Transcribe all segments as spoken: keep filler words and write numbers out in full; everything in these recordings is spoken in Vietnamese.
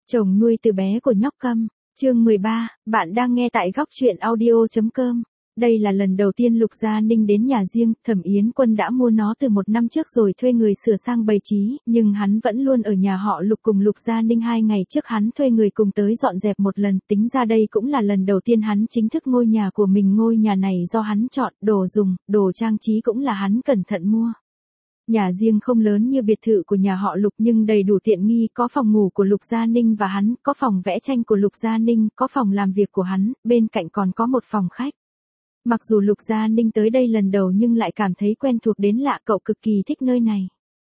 Chồng nuôi từ bé của nhóc Câm, chương mười ba, bạn đang nghe tại góc truyện audio.com. Đây là lần đầu tiên Lục Gia Ninh đến nhà riêng, Thẩm Yến Quân đã mua nó từ một năm trước rồi thuê người sửa sang bày trí, nhưng hắn vẫn luôn ở nhà họ Lục cùng Lục Gia Ninh. Hai ngày trước hắn thuê người cùng tới dọn dẹp một lần, tính ra đây cũng là lần đầu tiên hắn chính thức ngôi nhà của mình. Ngôi nhà này do hắn chọn, đồ dùng, đồ trang trí cũng là hắn cẩn thận mua. Nhà riêng không lớn như biệt thự của nhà họ Lục nhưng đầy đủ tiện nghi, có phòng ngủ của Lục Gia Ninh và hắn, có phòng vẽ tranh của Lục Gia Ninh, có phòng làm việc của hắn, bên cạnh còn có một phòng khách. Mặc dù Lục Gia Ninh tới đây lần đầu nhưng lại cảm thấy quen thuộc đến lạ, cậu cực kỳ thích nơi này.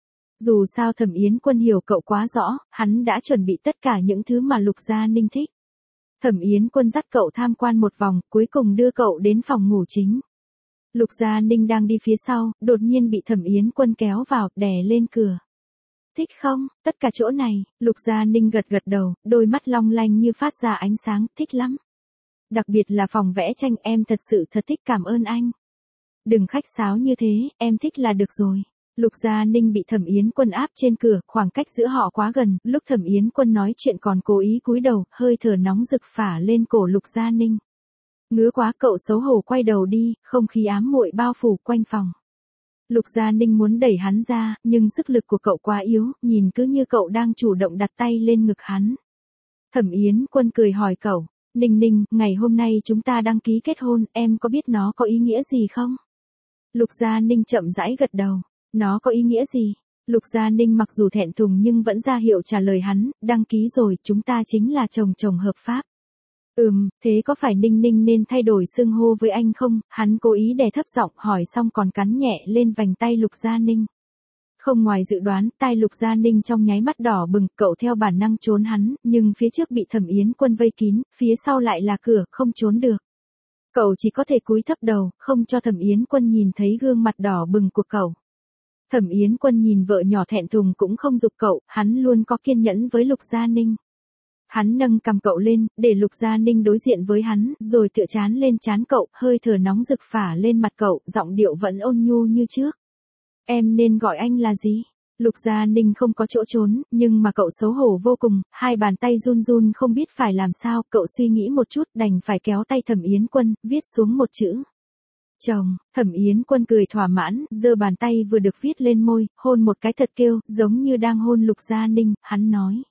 Dù sao Thẩm Yến Quân hiểu cậu quá rõ, hắn đã chuẩn bị tất cả những thứ mà Lục Gia Ninh thích. Thẩm Yến Quân dắt cậu tham quan một vòng, cuối cùng đưa cậu đến phòng ngủ chính. Lục Gia Ninh đang đi phía sau, đột nhiên bị Thẩm Yến Quân kéo vào, đè lên cửa. Thích không? Tất cả chỗ này. Lục Gia Ninh gật gật đầu, đôi mắt long lanh như phát ra ánh sáng, thích lắm. Đặc biệt là phòng vẽ tranh, em thật sự thật thích, cảm ơn anh. Đừng khách sáo như thế, em thích là được rồi. Lục Gia Ninh bị Thẩm Yến Quân áp trên cửa, khoảng cách giữa họ quá gần, lúc Thẩm Yến Quân nói chuyện còn cố ý cúi đầu, hơi thở nóng rực phả lên cổ Lục Gia Ninh. Ngứa quá, cậu xấu hổ quay đầu đi, không khí ám muội bao phủ quanh phòng. Lục Gia Ninh muốn đẩy hắn ra, nhưng sức lực của cậu quá yếu, nhìn cứ như cậu đang chủ động đặt tay lên ngực hắn. Thẩm Yến Quân cười hỏi cậu, Ninh Ninh, ngày hôm nay chúng ta đăng ký kết hôn, em có biết nó có ý nghĩa gì không? Lục Gia Ninh chậm rãi gật đầu, nó có ý nghĩa gì? Lục Gia Ninh mặc dù thẹn thùng nhưng vẫn ra hiệu trả lời hắn, đăng ký rồi, chúng ta chính là chồng chồng hợp pháp. Ừm, thế có phải Ninh Ninh nên thay đổi xưng hô với anh không? Hắn cố ý đè thấp giọng hỏi xong còn cắn nhẹ lên vành tay Lục Gia Ninh. Không ngoài dự đoán, tai Lục Gia Ninh trong nháy mắt đỏ bừng, cậu theo bản năng trốn hắn, nhưng phía trước bị Thẩm Yến Quân vây kín, phía sau lại là cửa, không trốn được. Cậu chỉ có thể cúi thấp đầu, không cho Thẩm Yến Quân nhìn thấy gương mặt đỏ bừng của cậu. Thẩm Yến Quân nhìn vợ nhỏ thẹn thùng cũng không giục cậu, hắn luôn có kiên nhẫn với Lục Gia Ninh. Hắn nâng cằm cậu lên, để Lục Gia Ninh đối diện với hắn, rồi tựa trán lên trán cậu, hơi thở nóng rực phả lên mặt cậu, giọng điệu vẫn ôn nhu như trước. Em nên gọi anh là gì? Lục Gia Ninh không có chỗ trốn, nhưng mà cậu xấu hổ vô cùng, hai bàn tay run run không biết phải làm sao, cậu suy nghĩ một chút đành phải kéo tay Thẩm Yến Quân, viết xuống một chữ. Chồng. Thẩm Yến Quân cười thỏa mãn, giơ bàn tay vừa được viết lên môi, hôn một cái thật kêu, giống như đang hôn Lục Gia Ninh, hắn nói.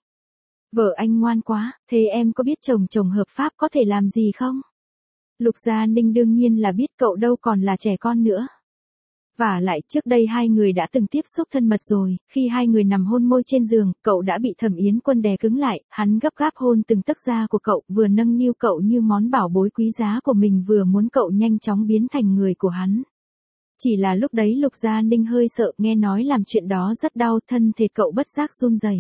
Vợ anh ngoan quá, thế em có biết chồng chồng hợp pháp có thể làm gì không? Lục Gia Ninh đương nhiên là biết, cậu đâu còn là trẻ con nữa. Vả lại, trước đây hai người đã từng tiếp xúc thân mật rồi, khi hai người nằm hôn môi trên giường, cậu đã bị Thẩm Yến Quân đè cứng lại, hắn gấp gáp hôn từng tấc da của cậu, vừa nâng niu cậu như món bảo bối quý giá của mình, vừa muốn cậu nhanh chóng biến thành người của hắn. Chỉ là lúc đấy Lục Gia Ninh hơi sợ, nghe nói làm chuyện đó rất đau, thân thể cậu bất giác run rẩy.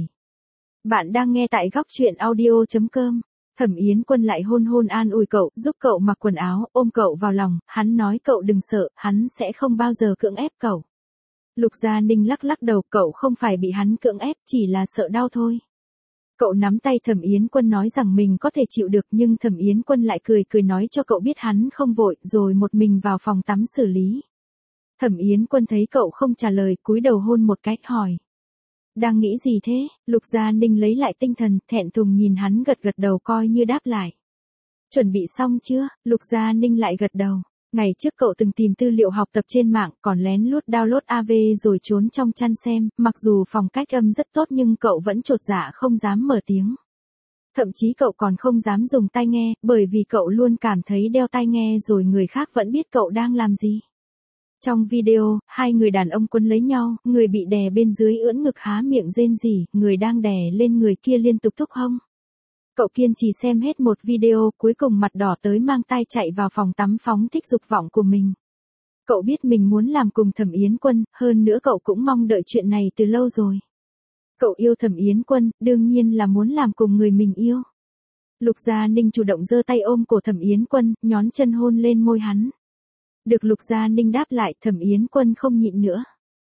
Bạn đang nghe tại góc truyện audio.com. Thẩm Yến Quân lại hôn hôn an ủi cậu, giúp cậu mặc quần áo, ôm cậu vào lòng, hắn nói cậu đừng sợ, hắn sẽ không bao giờ cưỡng ép cậu. Lục Gia Ninh lắc lắc đầu, cậu không phải bị hắn cưỡng ép, chỉ là sợ đau thôi. Cậu nắm tay Thẩm Yến Quân nói rằng mình có thể chịu được, nhưng Thẩm Yến Quân lại cười cười nói cho cậu biết hắn không vội, rồi một mình vào phòng tắm xử lý. Thẩm Yến Quân thấy cậu không trả lời, cúi đầu hôn một cái, hỏi. Đang nghĩ gì thế? Lục Gia Ninh lấy lại tinh thần, thẹn thùng nhìn hắn gật gật đầu coi như đáp lại. Chuẩn bị xong chưa? Lục Gia Ninh lại gật đầu. Ngày trước cậu từng tìm tư liệu học tập trên mạng, còn lén lút download a vê rồi trốn trong chăn xem, mặc dù phòng cách âm rất tốt nhưng cậu vẫn chột dạ không dám mở tiếng. Thậm chí cậu còn không dám dùng tai nghe, bởi vì cậu luôn cảm thấy đeo tai nghe rồi người khác vẫn biết cậu đang làm gì. Trong video, hai người đàn ông quấn lấy nhau, người bị đè bên dưới ưỡn ngực há miệng rên rỉ, người đang đè lên người kia liên tục thúc hông. Cậu kiên trì xem hết một video, cuối cùng mặt đỏ tới mang tai chạy vào phòng tắm phóng thích dục vọng của mình. Cậu biết mình muốn làm cùng Thẩm Yến Quân, hơn nữa cậu cũng mong đợi chuyện này từ lâu rồi. Cậu yêu Thẩm Yến Quân, đương nhiên là muốn làm cùng người mình yêu. Lục Gia Ninh chủ động giơ tay ôm cổ Thẩm Yến Quân, nhón chân hôn lên môi hắn. Được Lục Gia Ninh đáp lại, Thẩm Yến Quân không nhịn nữa.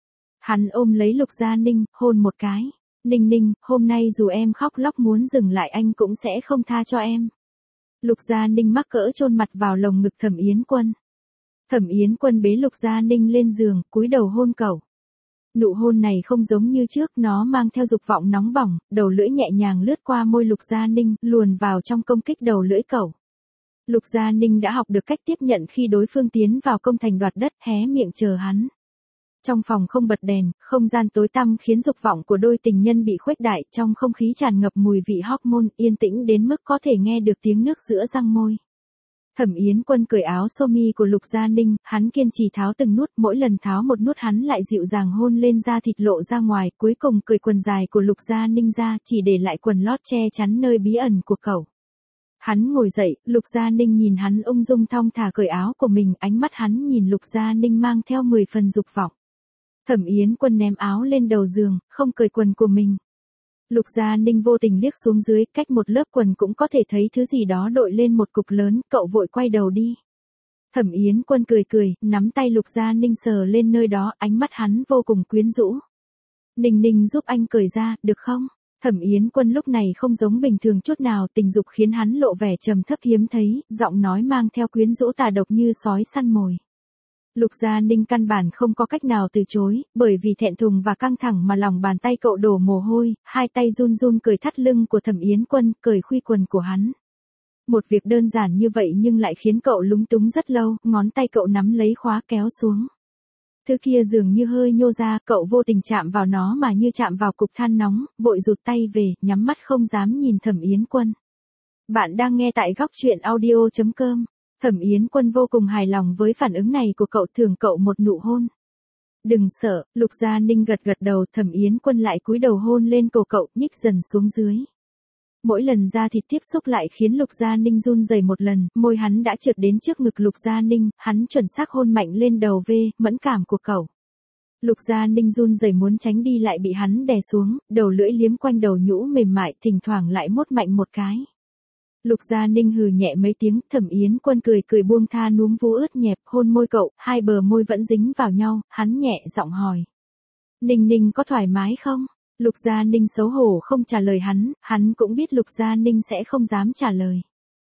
Hắn ôm lấy Lục Gia Ninh, hôn một cái. Ninh Ninh, hôm nay dù em khóc lóc muốn dừng lại anh cũng sẽ không tha cho em. Lục Gia Ninh mắc cỡ chôn mặt vào lồng ngực Thẩm Yến Quân. Thẩm Yến Quân bế Lục Gia Ninh lên giường, cúi đầu hôn cậu. Nụ hôn này không giống như trước, nó mang theo dục vọng nóng bỏng, đầu lưỡi nhẹ nhàng lướt qua môi Lục Gia Ninh, luồn vào trong công kích đầu lưỡi cậu. Lục Gia Ninh đã học được cách tiếp nhận khi đối phương tiến vào công thành đoạt đất, hé miệng chờ hắn. Trong phòng không bật đèn, không gian tối tăm khiến dục vọng của đôi tình nhân bị khuếch đại, trong không khí tràn ngập mùi vị hormone, yên tĩnh đến mức có thể nghe được tiếng nước giữa răng môi. Thẩm Yến Quân cởi áo sơ mi của Lục Gia Ninh, hắn kiên trì tháo từng nút, mỗi lần tháo một nút hắn lại dịu dàng hôn lên da thịt lộ ra ngoài, cuối cùng cởi quần dài của Lục Gia Ninh ra, chỉ để lại quần lót che chắn nơi bí ẩn của cậu. Hắn ngồi dậy, Lục Gia Ninh nhìn hắn ung dung thong thả cởi áo của mình, ánh mắt hắn nhìn Lục Gia Ninh mang theo mười phần dục vọng. Thẩm Yến Quân ném áo lên đầu giường, không cởi quần của mình. Lục Gia Ninh vô tình liếc xuống dưới, cách một lớp quần cũng có thể thấy thứ gì đó đội lên một cục lớn, cậu vội quay đầu đi. Thẩm Yến Quân cười cười, nắm tay Lục Gia Ninh sờ lên nơi đó, ánh mắt hắn vô cùng quyến rũ. Ninh Ninh giúp anh cởi ra, được không? Thẩm Yến Quân lúc này không giống bình thường chút nào, tình dục khiến hắn lộ vẻ trầm thấp hiếm thấy, giọng nói mang theo quyến rũ tà độc như sói săn mồi. Lục Gia Ninh căn bản không có cách nào từ chối, bởi vì thẹn thùng và căng thẳng mà lòng bàn tay cậu đổ mồ hôi, hai tay run run cởi thắt lưng của Thẩm Yến Quân, cởi khuy quần của hắn. Một việc đơn giản như vậy nhưng lại khiến cậu lúng túng rất lâu, ngón tay cậu nắm lấy khóa kéo xuống. Thứ kia dường như hơi nhô ra, cậu vô tình chạm vào nó mà như chạm vào cục than nóng, vội rụt tay về, nhắm mắt không dám nhìn Thẩm Yến Quân. Bạn đang nghe tại góc truyện audio chấm com. Thẩm Yến Quân vô cùng hài lòng với phản ứng này của cậu, thưởng cậu một nụ hôn. Đừng sợ, Lục Gia Ninh gật gật đầu, Thẩm Yến Quân lại cúi đầu hôn lên cổ cậu, nhích dần xuống dưới. Mỗi lần da thịt tiếp xúc lại khiến Lục Gia Ninh run rẩy một lần, môi hắn đã trượt đến trước ngực Lục Gia Ninh, hắn chuẩn xác hôn mạnh lên đầu vê, mẫn cảm của cậu. Lục Gia Ninh run rẩy muốn tránh đi lại bị hắn đè xuống, đầu lưỡi liếm quanh đầu nhũ mềm mại, thỉnh thoảng lại mốt mạnh một cái. Lục Gia Ninh hừ nhẹ mấy tiếng, Thẩm Yến Quân cười cười buông tha núm vú ướt nhẹp, hôn môi cậu, hai bờ môi vẫn dính vào nhau, hắn nhẹ giọng hỏi. Ninh Ninh có thoải mái không? Lục Gia Ninh xấu hổ không trả lời hắn, hắn cũng biết Lục Gia Ninh sẽ không dám trả lời.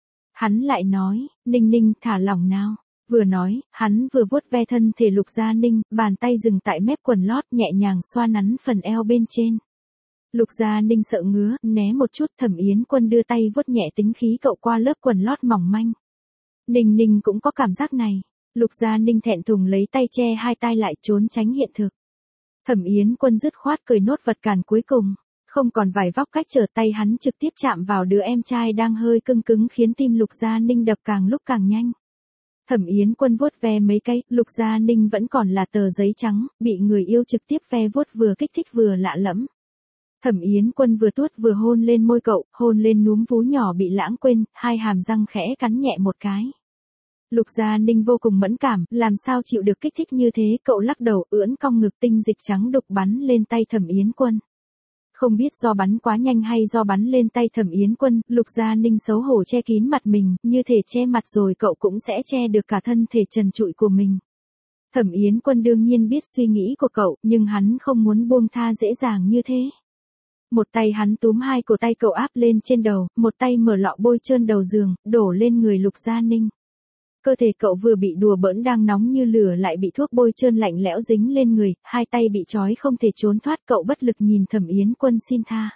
Hắn lại nói, Ninh Ninh thả lỏng nào. Vừa nói, hắn vừa vuốt ve thân thể Lục Gia Ninh, bàn tay dừng tại mép quần lót nhẹ nhàng xoa nắn phần eo bên trên. Lục Gia Ninh sợ ngứa, né một chút, Thẩm Yến Quân đưa tay vuốt nhẹ tính khí cậu qua lớp quần lót mỏng manh. Ninh Ninh cũng có cảm giác này. Lục Gia Ninh thẹn thùng lấy tay che hai tai lại trốn tránh hiện thực. Thẩm Yến Quân dứt khoát cười nốt vật cản cuối cùng. Không còn vài vóc cách trở tay hắn trực tiếp chạm vào đứa em trai đang hơi cưng cứng khiến tim Lục Gia Ninh đập càng lúc càng nhanh. Thẩm Yến Quân vuốt ve mấy cái, Lục Gia Ninh vẫn còn là tờ giấy trắng, bị người yêu trực tiếp ve vuốt vừa kích thích vừa lạ lẫm. Thẩm Yến Quân vừa tuốt vừa hôn lên môi cậu, hôn lên núm vú nhỏ bị lãng quên, hai hàm răng khẽ cắn nhẹ một cái. Lục Gia Ninh vô cùng mẫn cảm, làm sao chịu được kích thích như thế, cậu lắc đầu, ưỡn cong ngực, tinh dịch trắng đục bắn lên tay Thẩm Yến Quân. Không biết do bắn quá nhanh hay do bắn lên tay Thẩm Yến Quân, Lục Gia Ninh xấu hổ che kín mặt mình, như thể che mặt rồi cậu cũng sẽ che được cả thân thể trần trụi của mình. Thẩm Yến Quân đương nhiên biết suy nghĩ của cậu, nhưng hắn không muốn buông tha dễ dàng như thế. Một tay hắn túm hai cổ tay cậu áp lên trên đầu, một tay mở lọ bôi trơn đầu giường, đổ lên người Lục Gia Ninh. Cơ thể cậu vừa bị đùa bỡn đang nóng như lửa lại bị thuốc bôi trơn lạnh lẽo dính lên người, hai tay bị trói không thể trốn thoát, cậu bất lực nhìn Thẩm Yến Quân xin tha.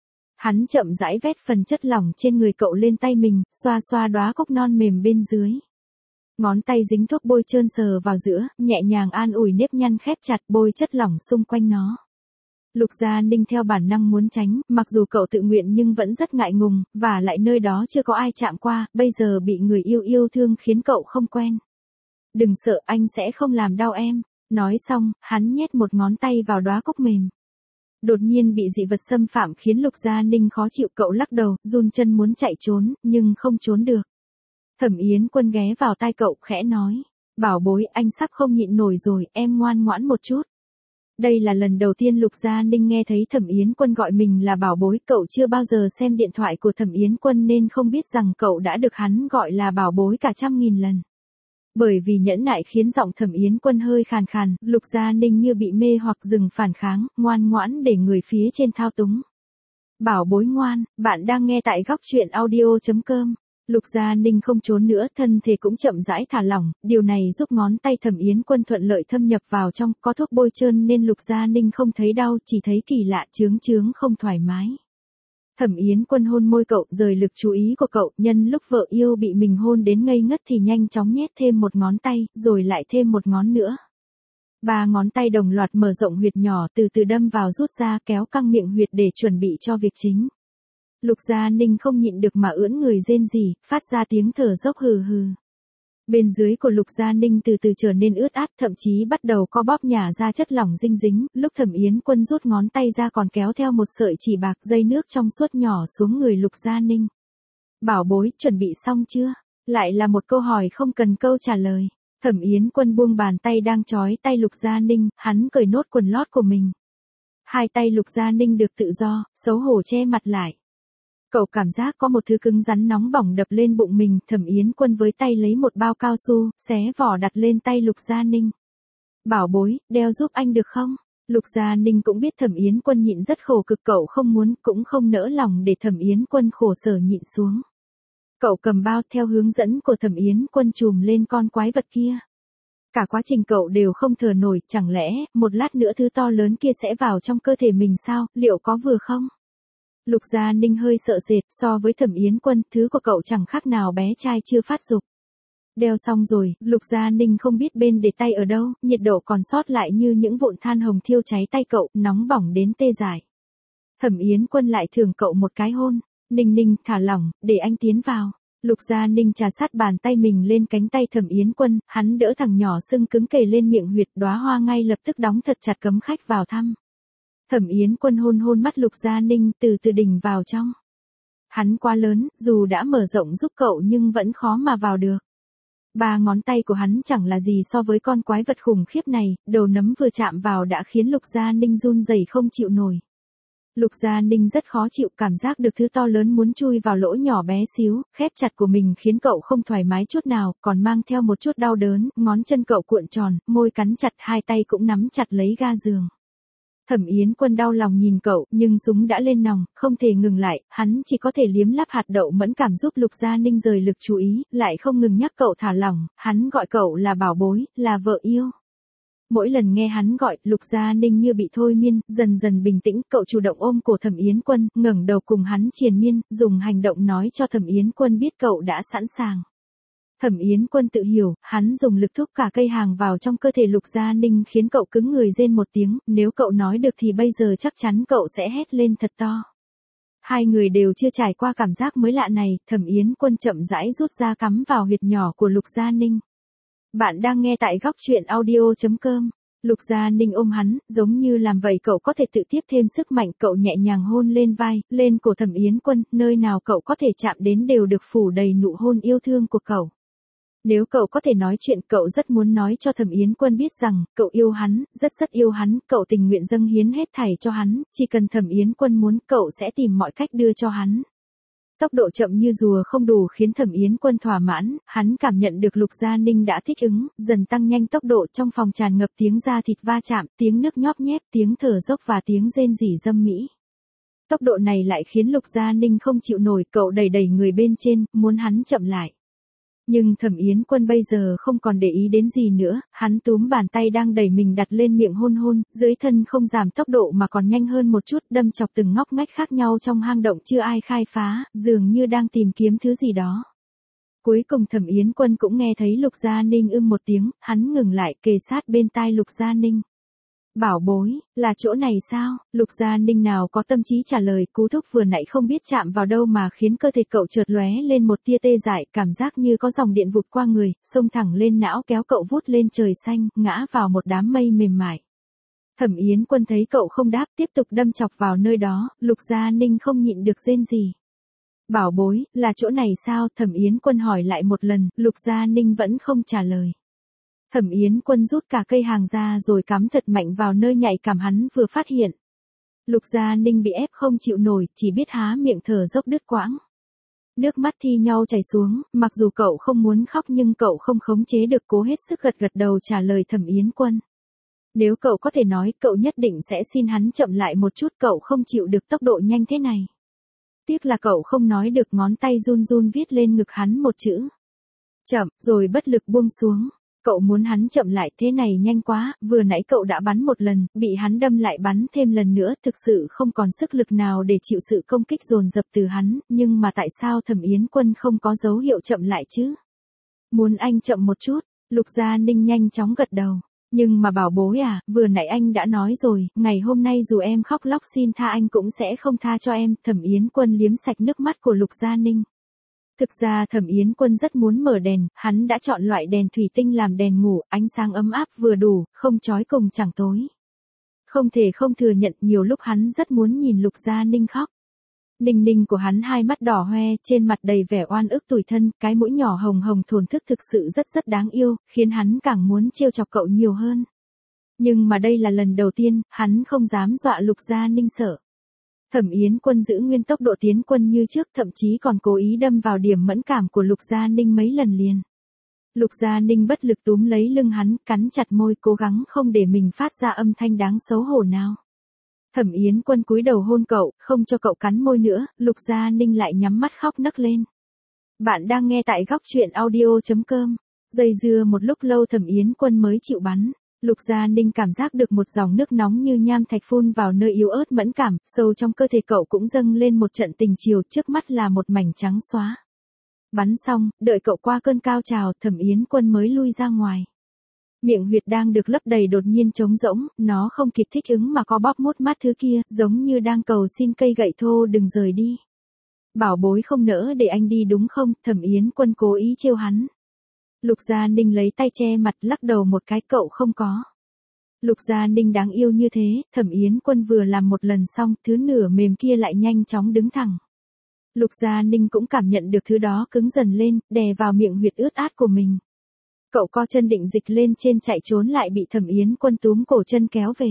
Hắn chậm rãi vét phần chất lỏng trên người cậu lên tay mình, xoa xoa đóa cúc non mềm bên dưới. Ngón tay dính thuốc bôi trơn sờ vào giữa, nhẹ nhàng an ủi nếp nhăn khép chặt, bôi chất lỏng xung quanh nó. Lục Gia Ninh theo bản năng muốn tránh, mặc dù cậu tự nguyện nhưng vẫn rất ngại ngùng, và lại nơi đó chưa có ai chạm qua, bây giờ bị người yêu yêu thương khiến cậu không quen. Đừng sợ, anh sẽ không làm đau em. Nói xong, hắn nhét một ngón tay vào đóa cúc mềm. Đột nhiên bị dị vật xâm phạm khiến Lục Gia Ninh khó chịu, cậu lắc đầu, run chân muốn chạy trốn, nhưng không trốn được. Thẩm Yến Quân ghé vào tai cậu khẽ nói, bảo bối, anh sắp không nhịn nổi rồi, em ngoan ngoãn một chút. Đây là lần đầu tiên Lục Gia Ninh nghe thấy Thẩm Yến Quân gọi mình là bảo bối, cậu chưa bao giờ xem điện thoại của Thẩm Yến Quân nên không biết rằng cậu đã được hắn gọi là bảo bối cả trăm nghìn lần. Bởi vì nhẫn nại khiến giọng Thẩm Yến Quân hơi khàn khàn, Lục Gia Ninh như bị mê hoặc dừng phản kháng, ngoan ngoãn để người phía trên thao túng. Bảo bối ngoan, bạn đang nghe tại góc truyện audio chấm com. Lục Gia Ninh không trốn nữa, thân thể cũng chậm rãi thả lỏng, điều này giúp ngón tay Thẩm Yến Quân thuận lợi thâm nhập vào trong, có thuốc bôi trơn nên Lục Gia Ninh không thấy đau, chỉ thấy kỳ lạ chướng chướng không thoải mái. Thẩm Yến Quân hôn môi cậu, rời lực chú ý của cậu, nhân lúc vợ yêu bị mình hôn đến ngây ngất thì nhanh chóng nhét thêm một ngón tay, rồi lại thêm một ngón nữa. Ba ngón tay đồng loạt mở rộng huyệt nhỏ, từ từ đâm vào rút ra, kéo căng miệng huyệt để chuẩn bị cho việc chính. Lục Gia Ninh không nhịn được mà ưỡn người rên rỉ, phát ra tiếng thở dốc hừ hừ. Bên dưới của Lục Gia Ninh từ từ trở nên ướt át, thậm chí bắt đầu co bóp nhả ra chất lỏng dinh dính, lúc Thẩm Yến Quân rút ngón tay ra còn kéo theo một sợi chỉ bạc dây nước trong suốt nhỏ xuống người Lục Gia Ninh. Bảo bối, chuẩn bị xong chưa? Lại là một câu hỏi không cần câu trả lời. Thẩm Yến Quân buông bàn tay đang trói tay Lục Gia Ninh, hắn cởi nốt quần lót của mình. Hai tay Lục Gia Ninh được tự do, xấu hổ che mặt lại. Cậu cảm giác có một thứ cứng rắn nóng bỏng đập lên bụng mình, Thẩm Yến Quân với tay lấy một bao cao su, xé vỏ đặt lên tay Lục Gia Ninh. Bảo bối, đeo giúp anh được không? Lục Gia Ninh cũng biết Thẩm Yến Quân nhịn rất khổ cực, cậu không muốn cũng không nỡ lòng để Thẩm Yến Quân khổ sở nhịn xuống. Cậu cầm bao theo hướng dẫn của Thẩm Yến Quân chùm lên con quái vật kia. Cả quá trình cậu đều không thở nổi, chẳng lẽ một lát nữa thứ to lớn kia sẽ vào trong cơ thể mình sao, liệu có vừa không? Lục Gia Ninh hơi sợ sệt, so với Thẩm Yến Quân, thứ của cậu chẳng khác nào bé trai chưa phát dục. Đeo xong rồi, Lục Gia Ninh không biết bên để tay ở đâu, nhiệt độ còn sót lại như những vụn than hồng thiêu cháy tay cậu, nóng bỏng đến tê dại. Thẩm Yến Quân lại thưởng cậu một cái hôn, Ninh Ninh, thả lỏng, để anh tiến vào. Lục Gia Ninh trà sát bàn tay mình lên cánh tay Thẩm Yến Quân, hắn đỡ thằng nhỏ sưng cứng kề lên miệng huyệt, đóa hoa ngay lập tức đóng thật chặt cấm khách vào thăm. Thẩm Yến Quân hôn hôn mắt Lục Gia Ninh, từ từ đỉnh vào trong. Hắn quá lớn, dù đã mở rộng giúp cậu nhưng vẫn khó mà vào được. Ba ngón tay của hắn chẳng là gì so với con quái vật khủng khiếp này, đầu nấm vừa chạm vào đã khiến Lục Gia Ninh run rẩy không chịu nổi. Lục Gia Ninh rất khó chịu, cảm giác được thứ to lớn muốn chui vào lỗ nhỏ bé xíu, khép chặt của mình khiến cậu không thoải mái chút nào, còn mang theo một chút đau đớn, ngón chân cậu cuộn tròn, môi cắn chặt, hai tay cũng nắm chặt lấy ga giường. Thẩm Yến Quân đau lòng nhìn cậu, nhưng súng đã lên nòng, không thể ngừng lại, hắn chỉ có thể liếm láp hạt đậu mẫn cảm giúp Lục Gia Ninh rời lực chú ý, lại không ngừng nhắc cậu thả lỏng, hắn gọi cậu là bảo bối, là vợ yêu. Mỗi lần nghe hắn gọi, Lục Gia Ninh như bị thôi miên, dần dần bình tĩnh, cậu chủ động ôm cổ Thẩm Yến Quân, ngẩng đầu cùng hắn triền miên, dùng hành động nói cho Thẩm Yến Quân biết cậu đã sẵn sàng. Thẩm Yến Quân tự hiểu, hắn dùng lực thúc cả cây hàng vào trong cơ thể Lục Gia Ninh khiến cậu cứng người rên một tiếng, nếu cậu nói được thì bây giờ chắc chắn cậu sẽ hét lên thật to. Hai người đều chưa trải qua cảm giác mới lạ này, Thẩm Yến Quân chậm rãi rút ra cắm vào huyệt nhỏ của Lục Gia Ninh. Bạn đang nghe tại góc truyện audio chấm com. Lục Gia Ninh ôm hắn, giống như làm vậy cậu có thể tự tiếp thêm sức mạnh, cậu nhẹ nhàng hôn lên vai, lên cổ Thẩm Yến Quân, nơi nào cậu có thể chạm đến đều được phủ đầy nụ hôn yêu thương của cậu. Nếu cậu có thể nói chuyện, cậu rất muốn nói cho Thẩm Yến Quân biết rằng, cậu yêu hắn, rất rất yêu hắn, cậu tình nguyện dâng hiến hết thảy cho hắn, chỉ cần Thẩm Yến Quân muốn, cậu sẽ tìm mọi cách đưa cho hắn. Tốc độ chậm như rùa không đủ khiến Thẩm Yến Quân thỏa mãn, hắn cảm nhận được Lục Gia Ninh đã thích ứng, dần tăng nhanh tốc độ, trong phòng tràn ngập tiếng da thịt va chạm, tiếng nước nhóp nhép, tiếng thở dốc và tiếng rên rỉ dâm mỹ. Tốc độ này lại khiến Lục Gia Ninh không chịu nổi, cậu đẩy đẩy người bên trên, muốn hắn chậm lại. Nhưng Thẩm Yến Quân bây giờ không còn để ý đến gì nữa, hắn túm bàn tay đang đẩy mình đặt lên miệng hôn hôn, dưới thân không giảm tốc độ mà còn nhanh hơn một chút, đâm chọc từng ngóc ngách khác nhau trong hang động chưa ai khai phá, dường như đang tìm kiếm thứ gì đó. Cuối cùng Thẩm Yến Quân cũng nghe thấy Lục Gia Ninh ưm một tiếng, hắn ngừng lại kề sát bên tai Lục Gia Ninh. Bảo bối, là chỗ này sao? Lục Gia Ninh nào có tâm trí trả lời, cú thúc vừa nãy không biết chạm vào đâu mà khiến cơ thể cậu chợt lóe lên một tia tê dại, cảm giác như có dòng điện vụt qua người, xông thẳng lên não kéo cậu vút lên trời xanh, ngã vào một đám mây mềm mại. Thẩm Yến Quân thấy cậu không đáp, tiếp tục đâm chọc vào nơi đó, Lục Gia Ninh không nhịn được rên gì. Bảo bối, là chỗ này sao? Thẩm Yến Quân hỏi lại một lần, Lục Gia Ninh vẫn không trả lời. Thẩm Yến Quân rút cả cây hàng ra rồi cắm thật mạnh vào nơi nhạy cảm hắn vừa phát hiện. Lục Gia Ninh bị ép không chịu nổi, chỉ biết há miệng thở dốc đứt quãng. Nước mắt thi nhau chảy xuống, mặc dù cậu không muốn khóc nhưng cậu không khống chế được, cố hết sức gật gật đầu trả lời Thẩm Yến Quân. Nếu cậu có thể nói, cậu nhất định sẽ xin hắn chậm lại một chút, cậu không chịu được tốc độ nhanh thế này. Tiếc là cậu không nói được, ngón tay run run viết lên ngực hắn một chữ. Chậm, rồi bất lực buông xuống. Cậu muốn hắn chậm lại, thế này nhanh quá, vừa nãy cậu đã bắn một lần, bị hắn đâm lại bắn thêm lần nữa, thực sự không còn sức lực nào để chịu sự công kích dồn dập từ hắn, nhưng mà tại sao Thẩm Yến Quân không có dấu hiệu chậm lại chứ? Muốn anh chậm một chút, Lục Gia Ninh nhanh chóng gật đầu. Nhưng mà bảo bối à, vừa nãy anh đã nói rồi, ngày hôm nay dù em khóc lóc xin tha anh cũng sẽ không tha cho em. Thẩm Yến Quân liếm sạch nước mắt của Lục Gia Ninh. Thực ra Thẩm Yến Quân rất muốn mở đèn, hắn đã chọn loại đèn thủy tinh làm đèn ngủ, ánh sáng ấm áp vừa đủ, không chói cùng chẳng tối. Không thể không thừa nhận, nhiều lúc hắn rất muốn nhìn Lục Gia Ninh khóc. Ninh ninh của hắn hai mắt đỏ hoe, trên mặt đầy vẻ oan ức tủi thân, cái mũi nhỏ hồng hồng thổn thức thực sự rất rất đáng yêu, khiến hắn càng muốn trêu chọc cậu nhiều hơn. Nhưng mà đây là lần đầu tiên, hắn không dám dọa Lục Gia Ninh sợ. Thẩm Yến Quân giữ nguyên tốc độ tiến quân như trước, thậm chí còn cố ý đâm vào điểm mẫn cảm của Lục Gia Ninh mấy lần liền. Lục Gia Ninh bất lực túm lấy lưng hắn, cắn chặt môi, cố gắng không để mình phát ra âm thanh đáng xấu hổ nào. Thẩm Yến Quân cúi đầu hôn cậu, không cho cậu cắn môi nữa, Lục Gia Ninh lại nhắm mắt khóc nấc lên. Bạn đang nghe tại góc truyện audio chấm com. Dây dưa một lúc lâu Thẩm Yến Quân mới chịu bắn. Lục Gia Ninh cảm giác được một dòng nước nóng như nham thạch phun vào nơi yếu ớt mẫn cảm, sâu trong cơ thể cậu cũng dâng lên một trận tình chiều, trước mắt là một mảnh trắng xóa. Bắn xong, đợi cậu qua cơn cao trào, Thẩm Yến Quân mới lui ra ngoài. Miệng huyệt đang được lấp đầy đột nhiên trống rỗng, nó không kịp thích ứng mà co bóp mút mát thứ kia, giống như đang cầu xin cây gậy thô đừng rời đi. Bảo bối không nỡ để anh đi đúng không? Thẩm Yến Quân cố ý trêu hắn. Lục Gia Ninh lấy tay che mặt, lắc đầu một cái, cậu không có. Lục Gia Ninh đáng yêu như thế, Thẩm Yến Quân vừa làm một lần xong, thứ nửa mềm kia lại nhanh chóng đứng thẳng. Lục Gia Ninh cũng cảm nhận được thứ đó cứng dần lên, đè vào miệng huyệt ướt át của mình. Cậu co chân định dịch lên trên chạy trốn, lại bị Thẩm Yến Quân túm cổ chân kéo về.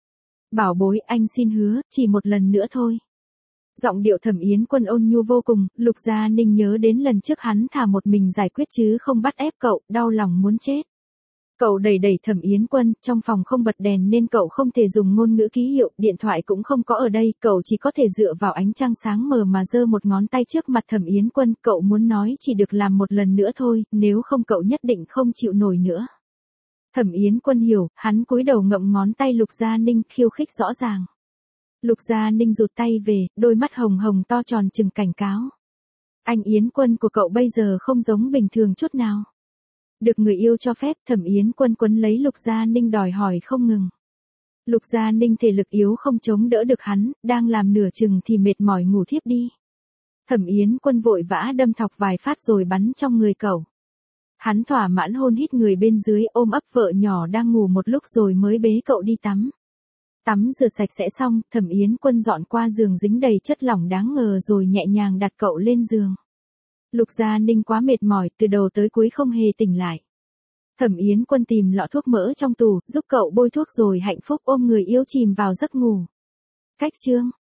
Bảo bối, anh xin hứa, chỉ một lần nữa thôi. Giọng điệu Thẩm Yến Quân ôn nhu vô cùng, Lục Gia Ninh nhớ đến lần trước hắn thả một mình giải quyết chứ không bắt ép cậu, đau lòng muốn chết. Cậu đẩy đẩy Thẩm Yến Quân, trong phòng không bật đèn nên cậu không thể dùng ngôn ngữ ký hiệu, điện thoại cũng không có ở đây, cậu chỉ có thể dựa vào ánh trăng sáng mờ mà giơ một ngón tay trước mặt Thẩm Yến Quân, cậu muốn nói chỉ được làm một lần nữa thôi, nếu không cậu nhất định không chịu nổi nữa. Thẩm Yến Quân hiểu, hắn cúi đầu ngậm ngón tay Lục Gia Ninh, khiêu khích rõ ràng. Lục Gia Ninh rụt tay về, đôi mắt hồng hồng to tròn trừng cảnh cáo. Anh Yến Quân của cậu bây giờ không giống bình thường chút nào. Được người yêu cho phép, Thẩm Yến Quân quấn lấy Lục Gia Ninh đòi hỏi không ngừng. Lục Gia Ninh thể lực yếu không chống đỡ được hắn, đang làm nửa chừng thì mệt mỏi ngủ thiếp đi. Thẩm Yến Quân vội vã đâm thọc vài phát rồi bắn trong người cậu. Hắn thỏa mãn hôn hít người bên dưới, ôm ấp vợ nhỏ đang ngủ một lúc rồi mới bế cậu đi tắm. Tắm rửa sạch sẽ xong, Thẩm Yến Quân dọn qua giường dính đầy chất lỏng đáng ngờ rồi nhẹ nhàng đặt cậu lên giường. Lục Gia Ninh quá mệt mỏi, từ đầu tới cuối không hề tỉnh lại. Thẩm Yến Quân tìm lọ thuốc mỡ trong tủ, giúp cậu bôi thuốc rồi hạnh phúc ôm người yêu chìm vào giấc ngủ. Cách chương